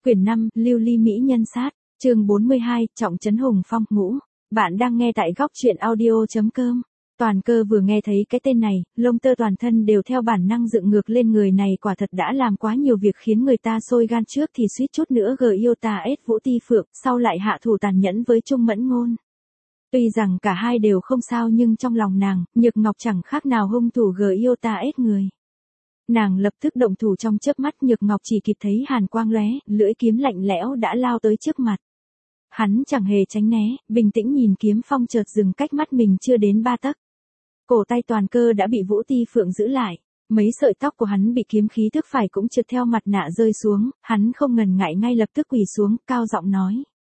Quyển 5, Lưu Ly Mỹ Nhân Sát, chương 42, Trọng Trấn Hùng Phong ngũ. Bạn đang nghe tại góc truyện audio.com. Toàn Cơ vừa nghe thấy cái tên này, lông tơ toàn thân đều theo bản năng dựng ngược lên, người này quả thật đã làm quá nhiều việc khiến người ta sôi gan, trước thì suýt chút nữa yêu ta ết Vũ Ti Phượng, sau lại hạ thủ tàn nhẫn với Trung Mẫn Ngôn. Tuy rằng cả hai đều không sao nhưng trong lòng nàng, Nhược Ngọc chẳng khác nào hung thủ yêu ta ết người. Nàng lập tức động thủ, trong chớp mắt Nhược Ngọc chỉ kịp thấy hàn quang lóe, lưỡi kiếm lạnh lẽo đã lao tới trước mặt. Hắn chẳng hề tránh né, bình tĩnh nhìn kiếm phong chợt dừng cách mắt mình chưa đến 3 tấc. Cổ tay Toàn Cơ đã bị Vũ Ti Phượng giữ lại, mấy sợi tóc của hắn bị kiếm khí thước phải cũng trượt theo mặt nạ rơi xuống, hắn không ngần ngại ngay lập tức quỳ xuống, cao giọng nói: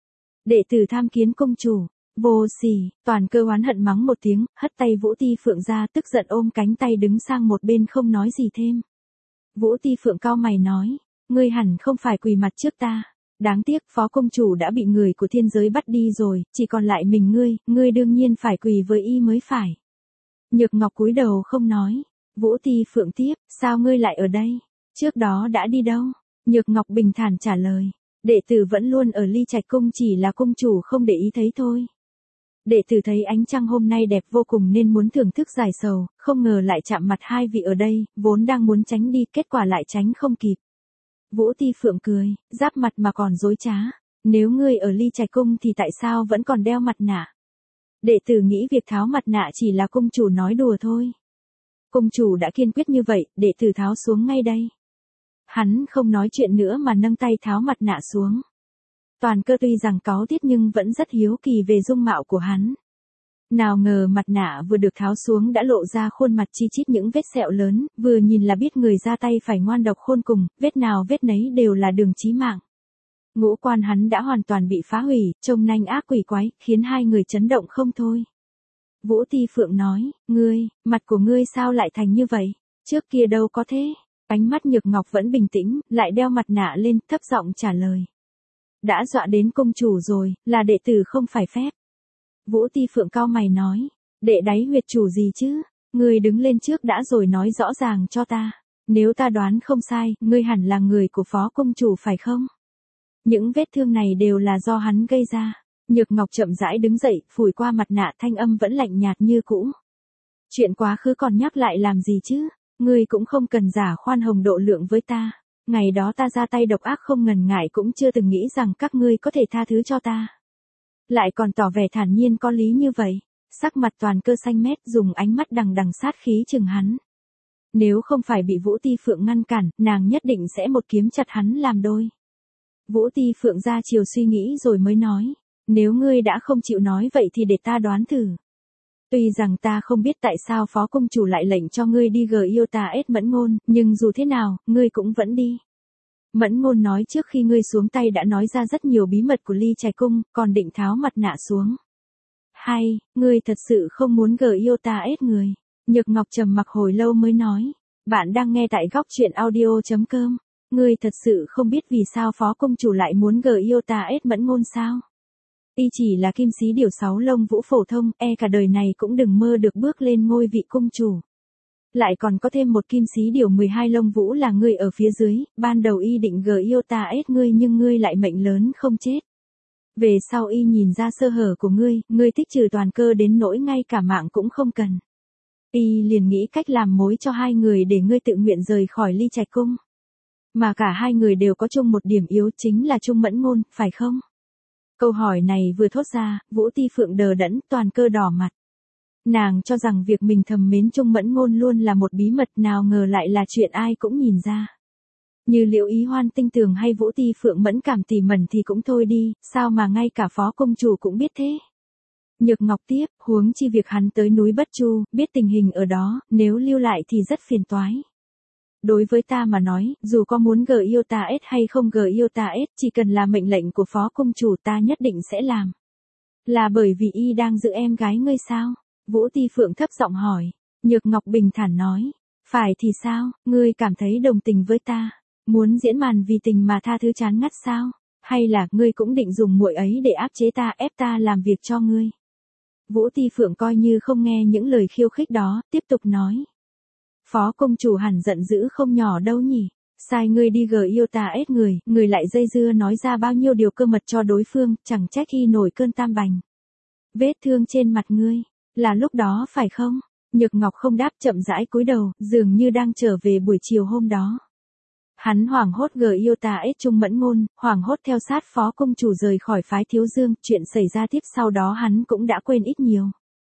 "Đệ tử tham kiến công chủ." Vô sỉ. Toàn Cơ oán hận mắng một tiếng, hất tay Vũ Ti Phượng ra, tức giận ôm cánh tay đứng sang một bên không nói gì thêm. Vũ Ti Phượng cau mày nói: "Ngươi hẳn không phải quỳ mặt trước ta. Đáng tiếc phó công chủ đã bị người của thiên giới bắt đi rồi, chỉ còn lại mình ngươi đương nhiên phải quỳ với y mới phải." Nhược Ngọc cúi đầu không nói. Vũ Ti Phượng tiếp: "Sao ngươi lại ở đây? Trước đó đã đi đâu?" Nhược Ngọc bình thản trả lời: "Đệ tử vẫn luôn ở Ly Trạch Cung, chỉ là công chủ không để ý thấy thôi. Đệ tử thấy ánh trăng hôm nay đẹp vô cùng nên muốn thưởng thức giải sầu, không ngờ lại chạm mặt hai vị ở đây, vốn đang muốn tránh đi, kết quả lại tránh không kịp." Vũ Ti Phượng cười, giáp mặt mà còn dối trá: "Nếu ngươi ở Ly Trạch Cung thì tại sao vẫn còn đeo mặt nạ?" Đệ tử nghĩ việc tháo mặt nạ chỉ là công chủ nói đùa thôi. Công chủ đã kiên quyết như vậy, đệ tử tháo xuống ngay đây. Hắn không nói chuyện nữa mà nâng tay tháo mặt nạ xuống. Toàn Cơ tuy rằng cáu tiết nhưng vẫn rất hiếu kỳ về dung mạo của hắn. Nào ngờ mặt nạ vừa được tháo xuống đã lộ ra khuôn mặt chi chít những vết sẹo lớn, vừa nhìn là biết người ra tay phải ngoan độc khôn cùng, vết nào vết nấy đều là đường chí mạng. Ngũ quan hắn đã hoàn toàn bị phá hủy, trông nanh ác quỷ quái, khiến hai người chấn động không thôi. Vũ Ti Phượng nói: Mặt của ngươi sao lại thành như vậy? Trước kia đâu có thế." Ánh mắt Nhược Ngọc vẫn bình tĩnh, lại đeo mặt nạ lên, thấp giọng trả lời: "Đã dọa đến công chủ rồi, là đệ tử không phải phép." Vũ Ti Phượng cau mày nói: "Đệ đáy huyệt chủ gì chứ? Ngươi đứng lên trước đã rồi nói rõ ràng cho ta. Nếu ta đoán không sai, ngươi hẳn là người của phó công chủ phải không? Những vết thương này đều là do hắn gây ra." Nhược Ngọc chậm rãi đứng dậy, phủi qua mặt nạ, thanh âm vẫn lạnh nhạt như cũ: "Chuyện quá khứ còn nhắc lại làm gì chứ? Ngươi cũng không cần giả khoan hồng độ lượng với ta. Ngày đó ta ra tay độc ác không ngần ngại, cũng chưa từng nghĩ rằng các ngươi có thể tha thứ cho ta. Lại còn tỏ vẻ thản nhiên có lý như vậy." Sắc mặt Toàn Cơ xanh mét, dùng ánh mắt đằng đằng sát khí chừng hắn. Nếu không phải bị Vũ Ti Phượng ngăn cản, nàng nhất định sẽ một kiếm chặt hắn làm đôi. Vũ Ti Phượng ra chiều suy nghĩ rồi mới nói: "Nếu ngươi đã không chịu nói vậy thì để ta đoán thử. Tuy rằng ta không biết tại sao phó công chủ lại lệnh cho ngươi đi yêu ta ết Mẫn Ngôn, nhưng dù thế nào, ngươi cũng vẫn đi. Mẫn Ngôn nói trước khi ngươi xuống tay đã nói ra rất nhiều bí mật của Ly Trạch Cung, còn định tháo mặt nạ xuống. Hay, ngươi thật sự không muốn yêu ta ết người?" Nhược Ngọc trầm mặc hồi lâu mới nói: "Bạn đang nghe tại góc truyện audio.com. Ngươi thật sự không biết vì sao phó công chủ lại muốn yêu ta ết Mẫn Ngôn sao? Y chỉ là kim sĩ điều 6 lông vũ phổ thông, cả đời này cũng đừng mơ được bước lên ngôi vị công chủ. Lại còn có thêm một kim sĩ điều 12 lông vũ là ngươi ở phía dưới, ban đầu y định yêu ta ết ngươi nhưng ngươi lại mệnh lớn không chết. Về sau y nhìn ra sơ hở của ngươi thích trừ Toàn Cơ đến nỗi ngay cả mạng cũng không cần. Y liền nghĩ cách làm mối cho hai người để ngươi tự nguyện rời khỏi Ly Trạch Cung. Mà cả hai người đều có chung một điểm yếu, chính là Trung Mẫn Ngôn, phải không?" Câu hỏi này vừa thốt ra, Vũ Ti Phượng đờ đẫn, Toàn Cơ đỏ mặt. Nàng cho rằng việc mình thầm mến Trung Mẫn Ngôn luôn là một bí mật, nào ngờ lại là chuyện ai cũng nhìn ra. Như Liễu Ý Hoan tinh tường hay Vũ Ti Phượng mẫn cảm tỉ mẩn thì cũng thôi đi, sao mà ngay cả phó công chủ cũng biết thế? Nhược Ngọc tiếp: "Huống chi việc hắn tới núi Bất Chu, biết tình hình ở đó, nếu lưu lại thì rất phiền toái. Đối với ta mà nói, dù có muốn yêu ta ết hay không yêu ta ết, chỉ cần là mệnh lệnh của phó công chủ ta nhất định sẽ làm." "Là bởi vì y đang giữ em gái ngươi sao?" Vũ Ti Phượng thấp giọng hỏi. Nhược Ngọc bình thản nói: "Phải thì sao, ngươi cảm thấy đồng tình với ta, muốn diễn màn vì tình mà tha thứ chán ngắt sao? Hay là ngươi cũng định dùng muội ấy để áp chế ta, ép ta làm việc cho ngươi?" Vũ Ti Phượng coi như không nghe những lời khiêu khích đó, tiếp tục nói: "Phó công chủ hẳn giận dữ không nhỏ đâu nhỉ? Sai ngươi đi yêu ta ết người, người lại dây dưa nói ra bao nhiêu điều cơ mật cho đối phương, chẳng trách khi nổi cơn tam bành. Vết thương trên mặt ngươi, là lúc đó phải không? Nhược Ngọc không đáp, chậm rãi cúi đầu, dường như đang trở về buổi chiều hôm đó. Hắn hoảng hốt yêu ta ết Trung Mẫn Ngôn, hoảng hốt theo sát phó công chủ rời khỏi phái Thiếu Dương, chuyện xảy ra tiếp sau đó hắn cũng đã quên ít nhiều.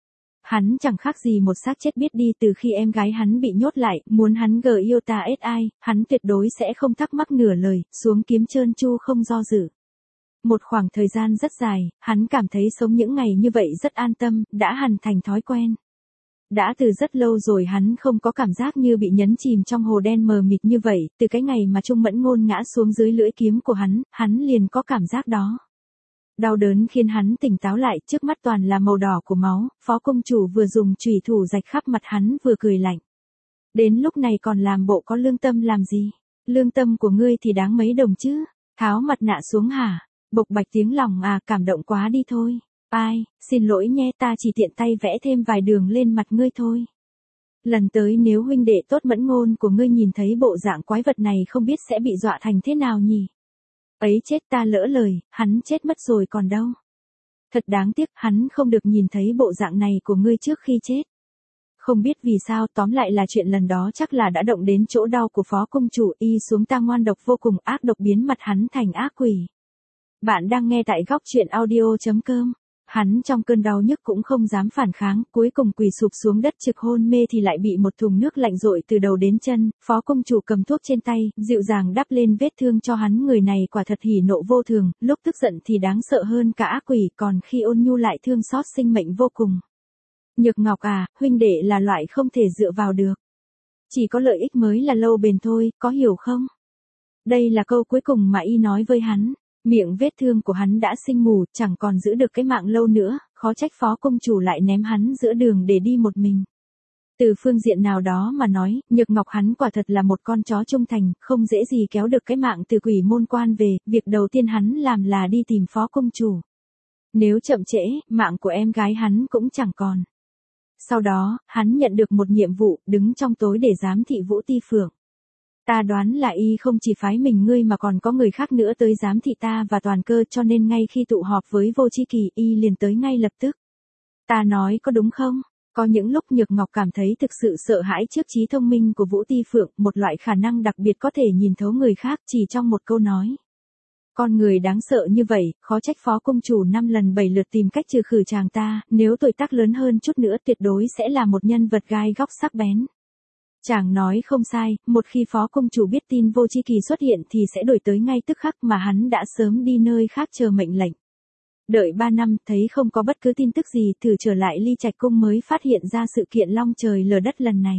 Hắn chẳng khác gì một xác chết biết đi từ khi em gái hắn bị nhốt lại, muốn hắn yêu ta ết ai, hắn tuyệt đối sẽ không thắc mắc nửa lời, xuống kiếm trơn chu không do dự. Một khoảng thời gian rất dài, hắn cảm thấy sống những ngày như vậy rất an tâm, đã hằn thành thói quen. Đã từ rất lâu rồi hắn không có cảm giác như bị nhấn chìm trong hồ đen mờ mịt như vậy, từ cái ngày mà Trung Mẫn Ngôn ngã xuống dưới lưỡi kiếm của hắn liền có cảm giác đó. Đau đớn khiến hắn tỉnh táo lại, trước mắt toàn là màu đỏ của máu, phó công chủ vừa dùng chùy thủ rạch khắp mặt hắn vừa cười lạnh. Đến lúc này còn làm bộ có lương tâm làm gì? Lương tâm của ngươi thì đáng mấy đồng chứ? Tháo mặt nạ xuống hả? Bộc bạch tiếng lòng cảm động quá đi thôi. Ai, xin lỗi nhé, ta chỉ tiện tay vẽ thêm vài đường lên mặt ngươi thôi. Lần tới nếu huynh đệ tốt Mẫn Ngôn của ngươi nhìn thấy bộ dạng quái vật này không biết sẽ bị dọa thành thế nào nhỉ? Ấy chết, ta lỡ lời, hắn chết mất rồi còn đâu. Thật đáng tiếc, hắn không được nhìn thấy bộ dạng này của ngươi trước khi chết. Không biết vì sao, tóm lại là chuyện lần đó chắc là đã động đến chỗ đau của phó công chủ, y xuống ta ngoan độc vô cùng, ác độc biến mặt hắn thành ác quỷ. Bạn đang nghe tại góc truyện audio.com. Hắn trong cơn đau nhức cũng không dám phản kháng, cuối cùng quỳ sụp xuống đất trực hôn mê thì lại bị một thùng nước lạnh dội từ đầu đến chân, phó công chủ cầm thuốc trên tay, dịu dàng đắp lên vết thương cho hắn, người này quả thật hỉ nộ vô thường, lúc tức giận thì đáng sợ hơn cả ác quỷ, còn khi ôn nhu lại thương xót sinh mệnh vô cùng. Nhược Ngọc huynh đệ là loại không thể dựa vào được. Chỉ có lợi ích mới là lâu bền thôi, có hiểu không? Đây là câu cuối cùng mà y nói với hắn. Miệng vết thương của hắn đã sinh mù, chẳng còn giữ được cái mạng lâu nữa, khó trách phó công chủ lại ném hắn giữa đường để đi một mình. Từ phương diện nào đó mà nói, Nhược Ngọc hắn quả thật là một con chó trung thành, không dễ gì kéo được cái mạng từ quỷ môn quan về, việc đầu tiên hắn làm là đi tìm phó công chủ. Nếu chậm trễ, mạng của em gái hắn cũng chẳng còn. Sau đó, hắn nhận được một nhiệm vụ, đứng trong tối để giám thị Vũ Ti Phượng. Ta đoán là y không chỉ phái mình ngươi mà còn có người khác nữa tới giám thị ta và Toàn Cơ, cho nên ngay khi tụ họp với Vô Chi Kỳ y liền tới ngay lập tức. Ta nói có đúng không? Có những lúc Nhược Ngọc cảm thấy thực sự sợ hãi trước trí thông minh của Vũ Ti Phượng, một loại khả năng đặc biệt có thể nhìn thấu người khác chỉ trong một câu nói. Con người đáng sợ như vậy, khó trách phó công chủ 5 lần 7 lượt tìm cách trừ khử chàng ta, nếu tuổi tác lớn hơn chút nữa tuyệt đối sẽ là một nhân vật gai góc sắc bén. Chàng nói không sai, một khi phó công chủ biết tin Vô Chi Kỳ xuất hiện thì sẽ đuổi tới ngay tức khắc, mà hắn đã sớm đi nơi khác chờ mệnh lệnh. Đợi 3 năm, thấy không có bất cứ tin tức gì, thử trở lại Ly Trạch Cung mới phát hiện ra sự kiện long trời lở đất lần này.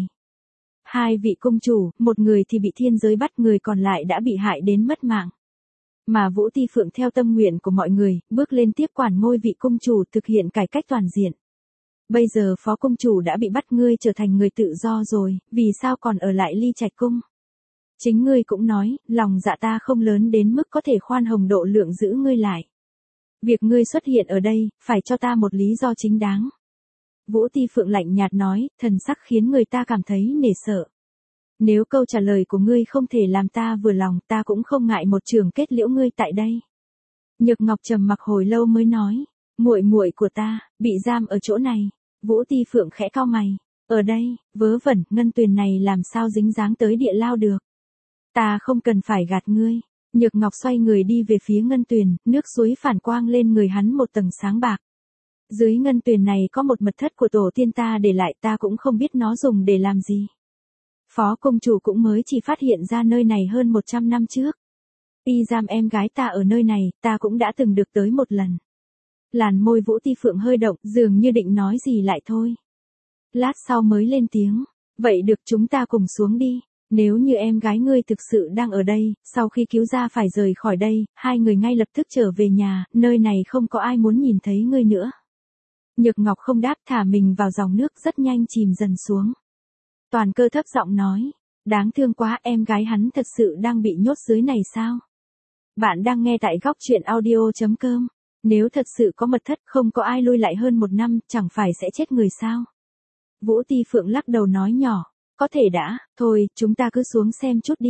2 vị công chủ, một người thì bị thiên giới bắt, người còn lại đã bị hại đến mất mạng. Mà Vũ Ti Phượng theo tâm nguyện của mọi người, bước lên tiếp quản ngôi vị công chủ, thực hiện cải cách toàn diện. Bây giờ phó công chủ đã bị bắt, ngươi trở thành người tự do rồi, vì sao còn ở lại Ly Trạch Cung? Chính ngươi cũng nói, lòng dạ ta không lớn đến mức có thể khoan hồng độ lượng giữ ngươi lại. Việc ngươi xuất hiện ở đây, phải cho ta một lý do chính đáng. Vũ Ti Phượng lạnh nhạt nói, thần sắc khiến người ta cảm thấy nể sợ. Nếu câu trả lời của ngươi không thể làm ta vừa lòng, ta cũng không ngại một trường kết liễu ngươi tại đây. Nhược Ngọc trầm mặc hồi lâu mới nói, muội muội của ta, bị giam ở chỗ này. Vũ Ti Phượng khẽ cau mày, ở đây, vớ vẩn, ngân tuyền này làm sao dính dáng tới địa lao được. Ta không cần phải gạt ngươi. Nhược Ngọc xoay người đi về phía ngân tuyền, nước suối phản quang lên người hắn một tầng sáng bạc. Dưới ngân tuyền này có một mật thất của tổ tiên ta để lại, ta cũng không biết nó dùng để làm gì. Phó công chủ cũng mới chỉ phát hiện ra nơi này hơn 100 năm trước. Y giam em gái ta ở nơi này, ta cũng đã từng được tới một lần. Làn môi Vũ Ti Phượng hơi động, dường như định nói gì lại thôi. Lát sau mới lên tiếng, vậy được, chúng ta cùng xuống đi. Nếu như em gái ngươi thực sự đang ở đây, sau khi cứu ra phải rời khỏi đây, 2 người ngay lập tức trở về nhà, nơi này không có ai muốn nhìn thấy ngươi nữa. Nhược Ngọc không đáp, thả mình vào dòng nước rất nhanh chìm dần xuống. Toàn Cơ thấp giọng nói, đáng thương quá, em gái hắn thật sự đang bị nhốt dưới này sao? Bạn đang nghe tại góc truyện audio.com. Nếu thật sự có mật thất không có ai lui lại hơn 1 năm, chẳng phải sẽ chết người sao? Vũ Ti Phượng lắc đầu nói nhỏ, có thể đã, thôi, chúng ta cứ xuống xem chút đi.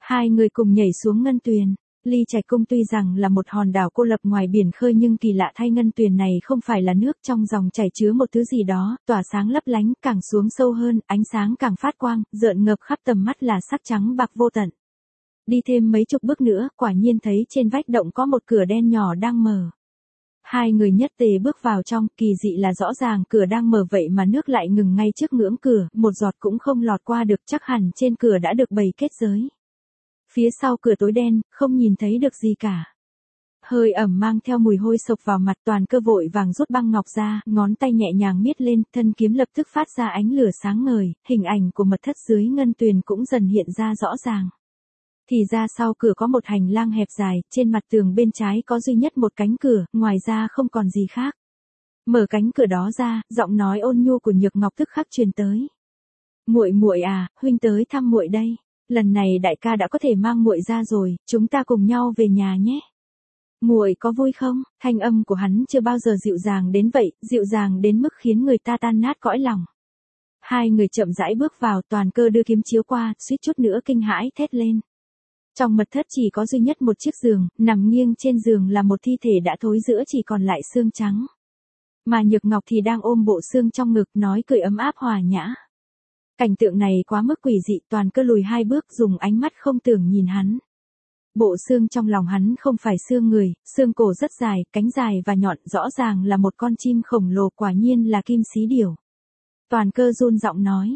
Hai người cùng nhảy xuống ngân tuyền. Ly Trạch Cung tuy rằng là một hòn đảo cô lập ngoài biển khơi nhưng kỳ lạ thay ngân tuyền này không phải là nước, trong dòng chảy chứa một thứ gì đó, tỏa sáng lấp lánh, càng xuống sâu hơn, ánh sáng càng phát quang, rợn ngập khắp tầm mắt là sắc trắng bạc vô tận. Đi thêm mấy chục bước nữa, quả nhiên thấy trên vách động có một cửa đen nhỏ đang mở. Hai người nhất tề bước vào trong, kỳ dị là rõ ràng cửa đang mở vậy mà nước lại ngừng ngay trước ngưỡng cửa, một giọt cũng không lọt qua được, chắc hẳn trên cửa đã được bày kết giới. Phía sau cửa tối đen, không nhìn thấy được gì cả. Hơi ẩm mang theo mùi hôi sộc vào mặt, Toàn Cơ vội vàng rút băng ngọc ra, ngón tay nhẹ nhàng miết lên, thân kiếm lập tức phát ra ánh lửa sáng ngời, hình ảnh của mật thất dưới ngân tuyền cũng dần hiện ra rõ ràng. Thì ra sau cửa có một hành lang hẹp dài, trên mặt tường bên trái có duy nhất một cánh cửa, ngoài ra không còn gì khác. Mở cánh cửa đó ra, giọng nói ôn nhu của Nhược Ngọc tức khắc truyền tới. Muội muội à, huynh tới thăm muội đây. Lần này đại ca đã có thể mang muội ra rồi, chúng ta cùng nhau về nhà nhé. Muội có vui không? Thanh âm của hắn chưa bao giờ dịu dàng đến vậy, dịu dàng đến mức khiến người ta tan nát cõi lòng. Hai người chậm rãi bước vào, Toàn Cơ đưa kiếm chiếu qua, suýt chút nữa kinh hãi thét lên. Trong mật thất chỉ có duy nhất một chiếc giường, nằm nghiêng trên giường là một thi thể đã thối rữa chỉ còn lại xương trắng. Mà Nhược Ngọc thì đang ôm bộ xương trong ngực nói cười ấm áp hòa nhã. Cảnh tượng này quá mức quỷ dị, Toàn Cơ lùi hai bước dùng ánh mắt không tưởng nhìn hắn. Bộ xương trong lòng hắn không phải xương người, xương cổ rất dài, cánh dài và nhọn, rõ ràng là một con chim khổng lồ, quả nhiên là kim xí điểu. Toàn Cơ run giọng nói,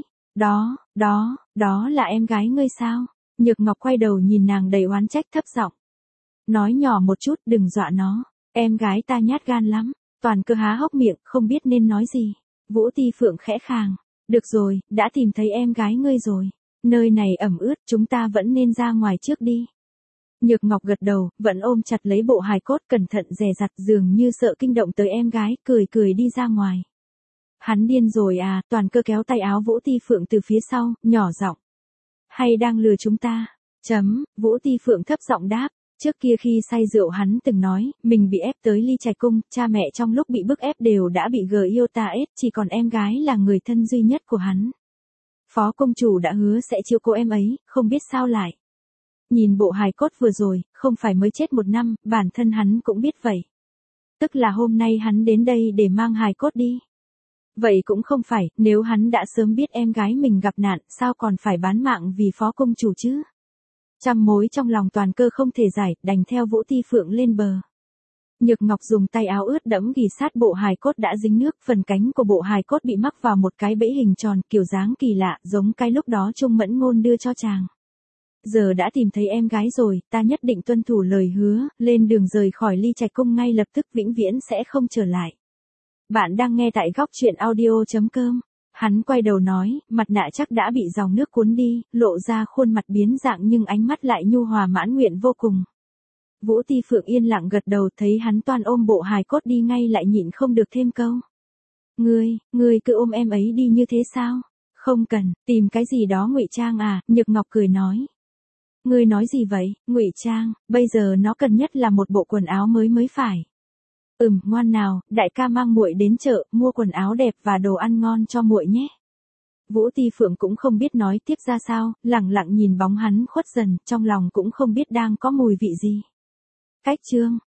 đó là em gái ngươi sao? Nhược Ngọc quay đầu nhìn nàng đầy oán trách thấp giọng. Nói nhỏ một chút, đừng dọa nó, em gái ta nhát gan lắm. Toàn Cơ há hốc miệng, không biết nên nói gì. Vũ Ti Phượng khẽ khàng. Được rồi, đã tìm thấy em gái ngươi rồi. Nơi này ẩm ướt, chúng ta vẫn nên ra ngoài trước đi. Nhược Ngọc gật đầu, vẫn ôm chặt lấy bộ hài cốt, cẩn thận dè dặt, dường như sợ kinh động tới em gái, cười đi ra ngoài. Hắn điên rồi à? Toàn Cơ kéo tay áo Vũ Ti Phượng từ phía sau, nhỏ giọng. Hay đang lừa chúng ta? Vũ Ti Phượng thấp giọng đáp. Trước kia khi say rượu hắn từng nói, mình bị ép tới Ly Trạch Cung, cha mẹ trong lúc bị bức ép đều đã bị Gyota ép, chỉ còn em gái là người thân duy nhất của hắn. Phó công chủ đã hứa sẽ chiếu cố em ấy, không biết sao lại. Nhìn bộ hài cốt vừa rồi, không phải mới chết 1 năm, bản thân hắn cũng biết vậy. Tức là hôm nay hắn đến đây để mang hài cốt đi. Vậy cũng không phải, nếu hắn đã sớm biết em gái mình gặp nạn, sao còn phải bán mạng vì phó công chủ chứ? Trăm mối trong lòng Toàn Cơ không thể giải, đành theo Vũ Ti Phượng lên bờ. Nhược Ngọc dùng tay áo ướt đẫm ghì sát bộ hài cốt đã dính nước, phần cánh của bộ hài cốt bị mắc vào một cái bẫy hình tròn, kiểu dáng kỳ lạ, giống cái lúc đó Trung Mẫn Ngôn đưa cho chàng. Giờ đã tìm thấy em gái rồi, ta nhất định tuân thủ lời hứa, lên đường rời khỏi Ly Trạch Cung ngay lập tức, vĩnh viễn sẽ không trở lại. Bạn đang nghe tại góc truyện audio.com. Hắn quay đầu nói, mặt nạ chắc đã bị dòng nước cuốn đi, lộ ra khuôn mặt biến dạng nhưng ánh mắt lại nhu hòa mãn nguyện vô cùng. Vũ Ti Phượng yên lặng gật đầu, thấy hắn toan ôm bộ hài cốt đi ngay lại nhịn không được thêm câu. Ngươi cứ ôm em ấy đi như thế sao? Không cần, tìm cái gì đó ngụy trang à? Nhược Ngọc cười nói. Ngươi nói gì vậy? Ngụy trang, bây giờ nó cần nhất là một bộ quần áo mới phải. Ngoan nào, đại ca mang muội đến chợ, mua quần áo đẹp và đồ ăn ngon cho muội nhé. Vũ Ti Phượng cũng không biết nói tiếp ra sao, lặng lặng nhìn bóng hắn khuất dần, trong lòng cũng không biết đang có mùi vị gì. Cách chương